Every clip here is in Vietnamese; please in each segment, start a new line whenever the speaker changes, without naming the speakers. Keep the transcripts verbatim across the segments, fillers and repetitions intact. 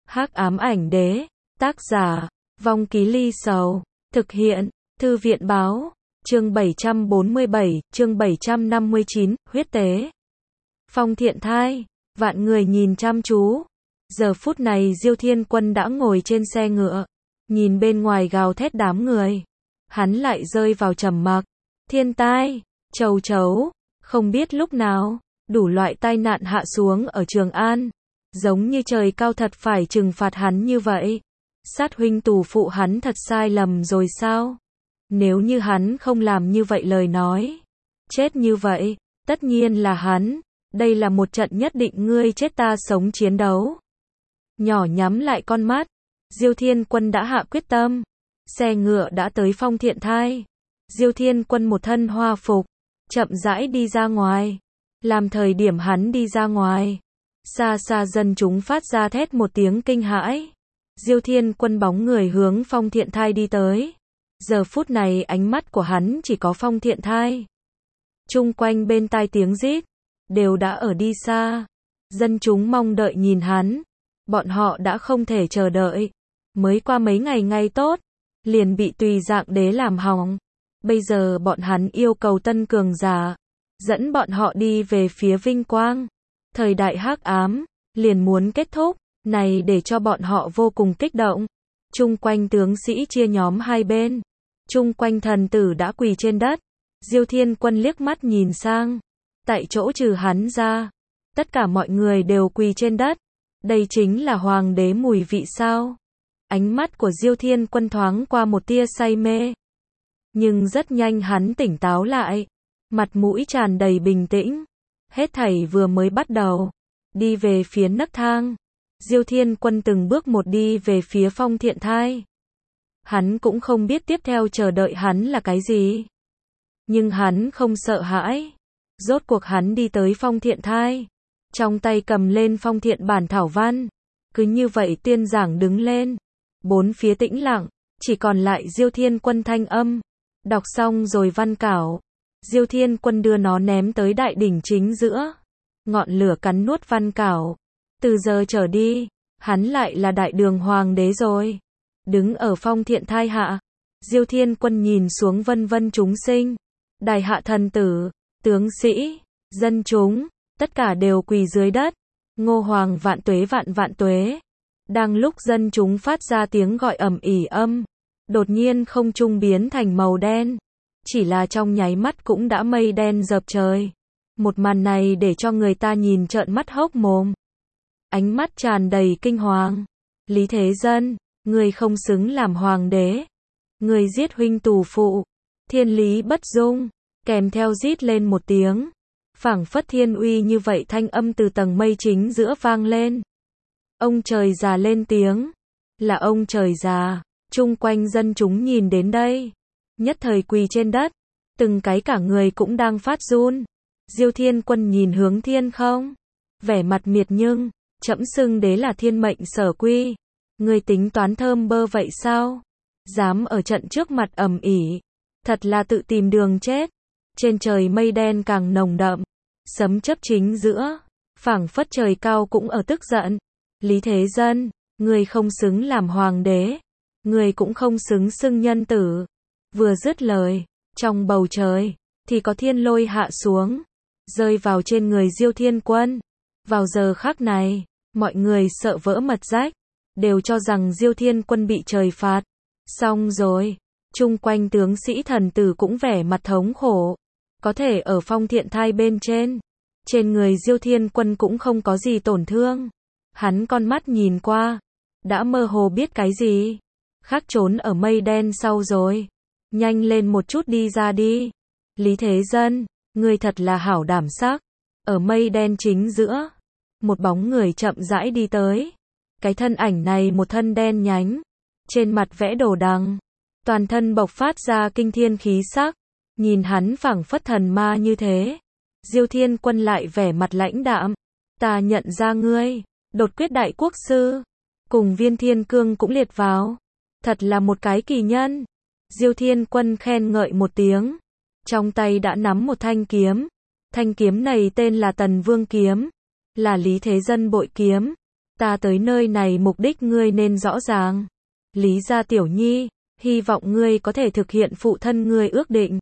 Hắc ám ảnh đế, tác giả, Vong Ký Ly Sầu, thực hiện, Thư viện báo, chương bảy trăm bốn mươi bảy, chương bảy trăm năm mươi chín, huyết tế. Phong Thiện Thai, vạn người nhìn chăm chú. Giờ phút này Diêu Thiên Quân đã ngồi trên xe ngựa, nhìn bên ngoài gào thét đám người. Hắn lại rơi vào trầm mặc. Thiên tai, chầu chấu, không biết lúc nào, đủ loại tai nạn hạ xuống ở Trường An. Giống như trời cao thật phải trừng phạt hắn như vậy. Sát huynh tù phụ hắn thật sai lầm rồi sao? Nếu như hắn không làm như vậy lời nói, chết như vậy, tất nhiên là hắn. Đây là một trận nhất định ngươi chết ta sống chiến đấu. Nhỏ nhắm lại con mắt, Diêu Thiên Quân đã hạ quyết tâm. Xe ngựa đã tới Phong Thiện Thai. Diêu Thiên Quân một thân hoa phục, chậm rãi đi ra ngoài. Làm thời điểm hắn đi ra ngoài, xa xa dân chúng phát ra thét một tiếng kinh hãi. Diêu Thiên Quân bóng người hướng Phong Thiện Thai đi tới. Giờ phút này ánh mắt của hắn chỉ có Phong Thiện Thai. Chung quanh bên tai tiếng rít, đều đã ở đi xa. Dân chúng mong đợi nhìn hắn. Bọn họ đã không thể chờ đợi. Mới qua mấy ngày ngay tốt, liền bị tùy dạng đế làm hỏng. Bây giờ bọn hắn yêu cầu tân cường giả, dẫn bọn họ đi về phía vinh quang. Thời đại hắc ám, liền muốn kết thúc, này để cho bọn họ vô cùng kích động. Chung quanh tướng sĩ chia nhóm hai bên. Chung quanh thần tử đã quỳ trên đất. Diêu Thiên Quân liếc mắt nhìn sang. Tại chỗ trừ hắn ra, tất cả mọi người đều quỳ trên đất. Đây chính là hoàng đế mùi vị sao? Ánh mắt của Diêu Thiên Quân thoáng qua một tia say mê. Nhưng rất nhanh hắn tỉnh táo lại. Mặt mũi tràn đầy bình tĩnh. Hết thảy vừa mới bắt đầu. Đi về phía nấc thang. Diêu Thiên Quân từng bước một đi về phía Phong Thiện Thai. Hắn cũng không biết tiếp theo chờ đợi hắn là cái gì. Nhưng hắn không sợ hãi. Rốt cuộc hắn đi tới Phong Thiện Thai. Trong tay cầm lên Phong Thiện bản thảo văn. Cứ như vậy tuyên giảng đứng lên. Bốn phía tĩnh lặng. Chỉ còn lại Diêu Thiên Quân thanh âm. Đọc xong rồi văn cảo. Diêu Thiên Quân đưa nó ném tới đại đỉnh chính giữa. Ngọn lửa cắn nuốt văn cảo. Từ giờ trở đi, hắn lại là đại đường hoàng đế rồi. Đứng ở Phong Thiện Thai hạ, Diêu Thiên Quân nhìn xuống vân vân chúng sinh. Đài hạ thần tử, tướng sĩ, dân chúng, tất cả đều quỳ dưới đất. Ngô Hoàng vạn tuế vạn vạn tuế. Đang lúc dân chúng phát ra tiếng gọi ầm ỉ âm, đột nhiên không trung biến thành màu đen. Chỉ là trong nháy mắt cũng đã mây đen dập trời. Một màn này để cho người ta nhìn trợn mắt hốc mồm. Ánh mắt tràn đầy kinh hoàng. Lý Thế Dân, người không xứng làm hoàng đế. Người giết huynh tù phụ. Thiên lý bất dung. Kèm theo rít lên một tiếng. Phảng phất thiên uy như vậy thanh âm từ tầng mây chính giữa vang lên. Ông trời già lên tiếng. Là ông trời già. Chung quanh dân chúng nhìn đến đây. Nhất thời quỳ trên đất. Từng cái cả người cũng đang phát run. Diêu Thiên Quân nhìn hướng thiên không. Vẻ mặt miệt nhưng. Trẫm xưng đế là thiên mệnh sở quy. Người tính toán thơm bơ vậy sao? Dám ở trận trước mặt ầm ỉ. Thật là tự tìm đường chết. Trên trời mây đen càng nồng đậm. Sấm chớp chính giữa. Phảng phất trời cao cũng ở tức giận. Lý Thế Dân, người không xứng làm hoàng đế. Người cũng không xứng xưng nhân tử. Vừa dứt lời, trong bầu trời, thì có thiên lôi hạ xuống. Rơi vào trên người Diêu Thiên Quân. Vào giờ khắc này, mọi người sợ vỡ mật rách. Đều cho rằng Diêu Thiên Quân bị trời phạt. Xong rồi, chung quanh tướng sĩ thần tử cũng vẻ mặt thống khổ. Có thể ở Phong Thiện Thai bên trên. Trên người Diêu Thiên Quân cũng không có gì tổn thương. Hắn con mắt nhìn qua. Đã mơ hồ biết cái gì. Khắc trốn ở mây đen sau rồi. Nhanh lên một chút đi ra đi. Lý Thế Dân, người thật là hảo đảm sắc. Ở mây đen chính giữa. Một bóng người chậm rãi đi tới. Cái thân ảnh này một thân đen nhánh. Trên mặt vẽ đồ đằng. Toàn thân bộc phát ra kinh thiên khí sắc. Nhìn hắn phảng phất thần ma như thế. Diêu Thiên Quân lại vẻ mặt lãnh đạm. Ta nhận ra ngươi. Đột quyết đại quốc sư. Cùng Viên Thiên Cương cũng liệt vào. Thật là một cái kỳ nhân. Diêu Thiên Quân khen ngợi một tiếng. Trong tay đã nắm một thanh kiếm. Thanh kiếm này tên là Tần Vương kiếm. Là Lý Thế Dân bội kiếm. Ta tới nơi này mục đích ngươi nên rõ ràng. Lý gia tiểu nhi, hy vọng ngươi có thể thực hiện phụ thân ngươi ước định.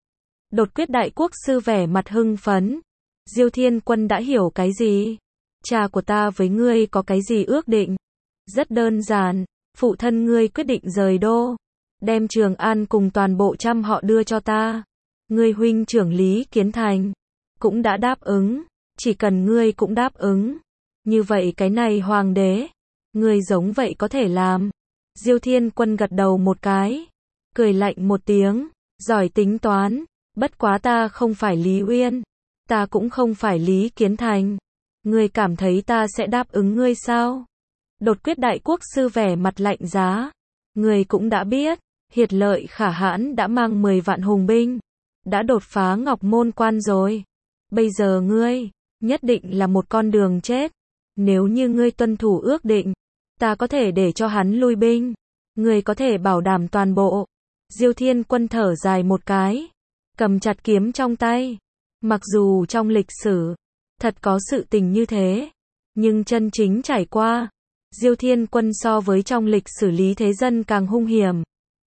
Đột quyết đại quốc sư vẻ mặt hưng phấn. Diêu Thiên Quân đã hiểu cái gì? Cha của ta với ngươi có cái gì ước định? Rất đơn giản, phụ thân ngươi quyết định rời đô, đem Trường An cùng toàn bộ trăm họ đưa cho ta. Ngươi huynh trưởng Lý Kiến Thành cũng đã đáp ứng, chỉ cần ngươi cũng đáp ứng. Như vậy cái này hoàng đế, ngươi giống vậy có thể làm. Diêu Thiên Quân gật đầu một cái, cười lạnh một tiếng, giỏi tính toán, bất quá ta không phải Lý Uyên, ta cũng không phải Lý Kiến Thành. Ngươi cảm thấy ta sẽ đáp ứng ngươi sao? Đột quyết đại quốc sư vẻ mặt lạnh giá. Ngươi cũng đã biết, Hiệt Lợi Khả Hãn đã mang mười vạn hùng binh, đã đột phá Ngọc Môn Quan rồi. Bây giờ ngươi, nhất định là một con đường chết. Nếu như ngươi tuân thủ ước định, ta có thể để cho hắn lui binh. Ngươi có thể bảo đảm toàn bộ. Diêu Thiên Quân thở dài một cái, cầm chặt kiếm trong tay. Mặc dù trong lịch sử, thật có sự tình như thế, nhưng chân chính trải qua, Diêu Thiên Quân so với trong lịch sử Lý Thế Dân càng hung hiểm.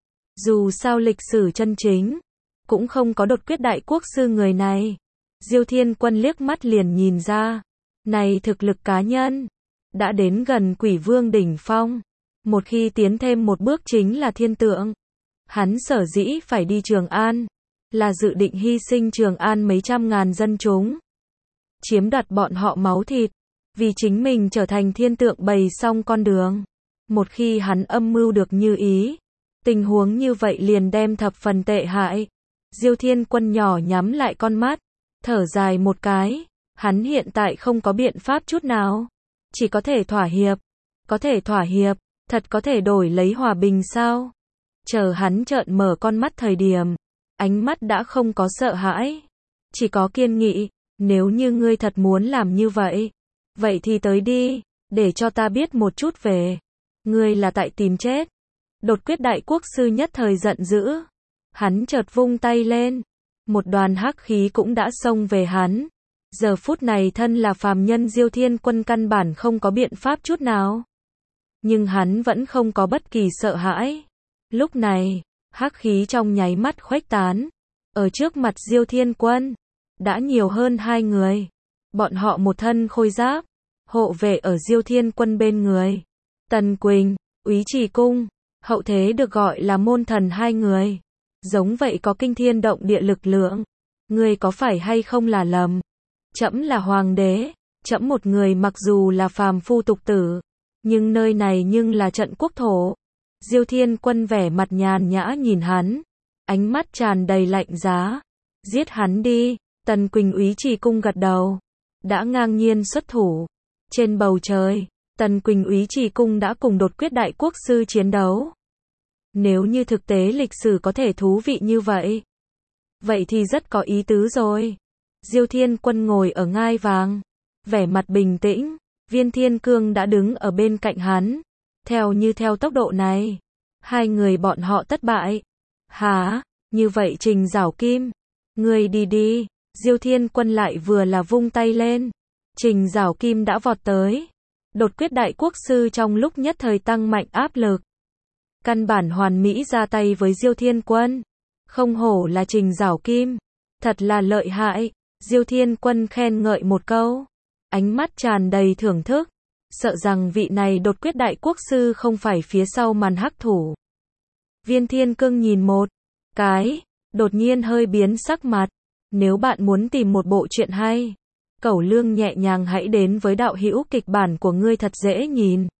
Dù sao lịch sử chân chính, cũng không có đột quyết đại quốc sư người này. Diêu Thiên Quân liếc mắt liền nhìn ra, này thực lực cá nhân, đã đến gần quỷ vương đỉnh phong. Một khi tiến thêm một bước chính là thiên tượng. Hắn sở dĩ phải đi Trường An, là dự định hy sinh Trường An mấy trăm ngàn dân chúng, chiếm đoạt bọn họ máu thịt, vì chính mình trở thành thiên tượng bày xong con đường. Một khi hắn âm mưu được như ý, tình huống như vậy liền đem thập phần tệ hại. Diêu Thiên Quân nhỏ nhắm lại con mắt, thở dài một cái, hắn hiện tại không có biện pháp chút nào, chỉ có thể thỏa hiệp. Có thể thỏa hiệp, thật có thể đổi lấy hòa bình sao? Chờ hắn trợn mở con mắt thời điểm, ánh mắt đã không có sợ hãi, chỉ có kiên nghị. Nếu như ngươi thật muốn làm như vậy, vậy thì tới đi, để cho ta biết một chút về. Ngươi là tại tìm chết. Đột quyết đại quốc sư nhất thời giận dữ. Hắn chợt vung tay lên, một đoàn hắc khí cũng đã xông về hắn. Giờ phút này thân là phàm nhân Diêu Thiên Quân căn bản không có biện pháp chút nào. Nhưng hắn vẫn không có bất kỳ sợ hãi. Lúc này, hắc khí trong nháy mắt khuếch tán. Ở trước mặt Diêu Thiên Quân, đã nhiều hơn hai người. Bọn họ một thân khôi giáp, hộ vệ ở Diêu Thiên Quân bên người. Tần Quỳnh, Úy Trì Cung, hậu thế được gọi là môn thần hai người. Giống vậy có kinh thiên động địa lực lượng. Ngươi có phải hay không là lầm? Trẫm là hoàng đế, trẫm một người mặc dù là phàm phu tục tử, nhưng nơi này nhưng là trận quốc thổ. Diêu Thiên Quân vẻ mặt nhàn nhã nhìn hắn, ánh mắt tràn đầy lạnh giá. Giết hắn đi. Tần Quỳnh Úy Trì Cung gật đầu, đã ngang nhiên xuất thủ. Trên bầu trời, Tần Quỳnh Úy Trì Cung đã cùng đột quyết đại quốc sư chiến đấu. Nếu như thực tế lịch sử có thể thú vị như vậy, vậy thì rất có ý tứ rồi. Diêu Thiên Quân ngồi ở ngai vàng, vẻ mặt bình tĩnh. Viên Thiên Cương đã đứng ở bên cạnh hắn. Theo như theo tốc độ này, hai người bọn họ thất bại. Hả? Như vậy Trình Giảo Kim, ngươi đi đi. Diêu Thiên Quân lại vừa là vung tay lên, Trình Giảo Kim đã vọt tới. Đột quyết đại quốc sư trong lúc nhất thời tăng mạnh áp lực, căn bản hoàn mỹ ra tay với Diêu Thiên Quân. Không hổ là Trình Giảo Kim, thật là lợi hại. Diêu Thiên Quân khen ngợi một câu, ánh mắt tràn đầy thưởng thức, sợ rằng vị này đột quyết đại quốc sư không phải phía sau màn hắc thủ. Viên Thiên Cương nhìn một cái, đột nhiên hơi biến sắc mặt. Nếu bạn muốn tìm một bộ truyện hay, cẩu lương nhẹ nhàng hãy đến với đạo hữu kịch bản của ngươi thật dễ nhìn.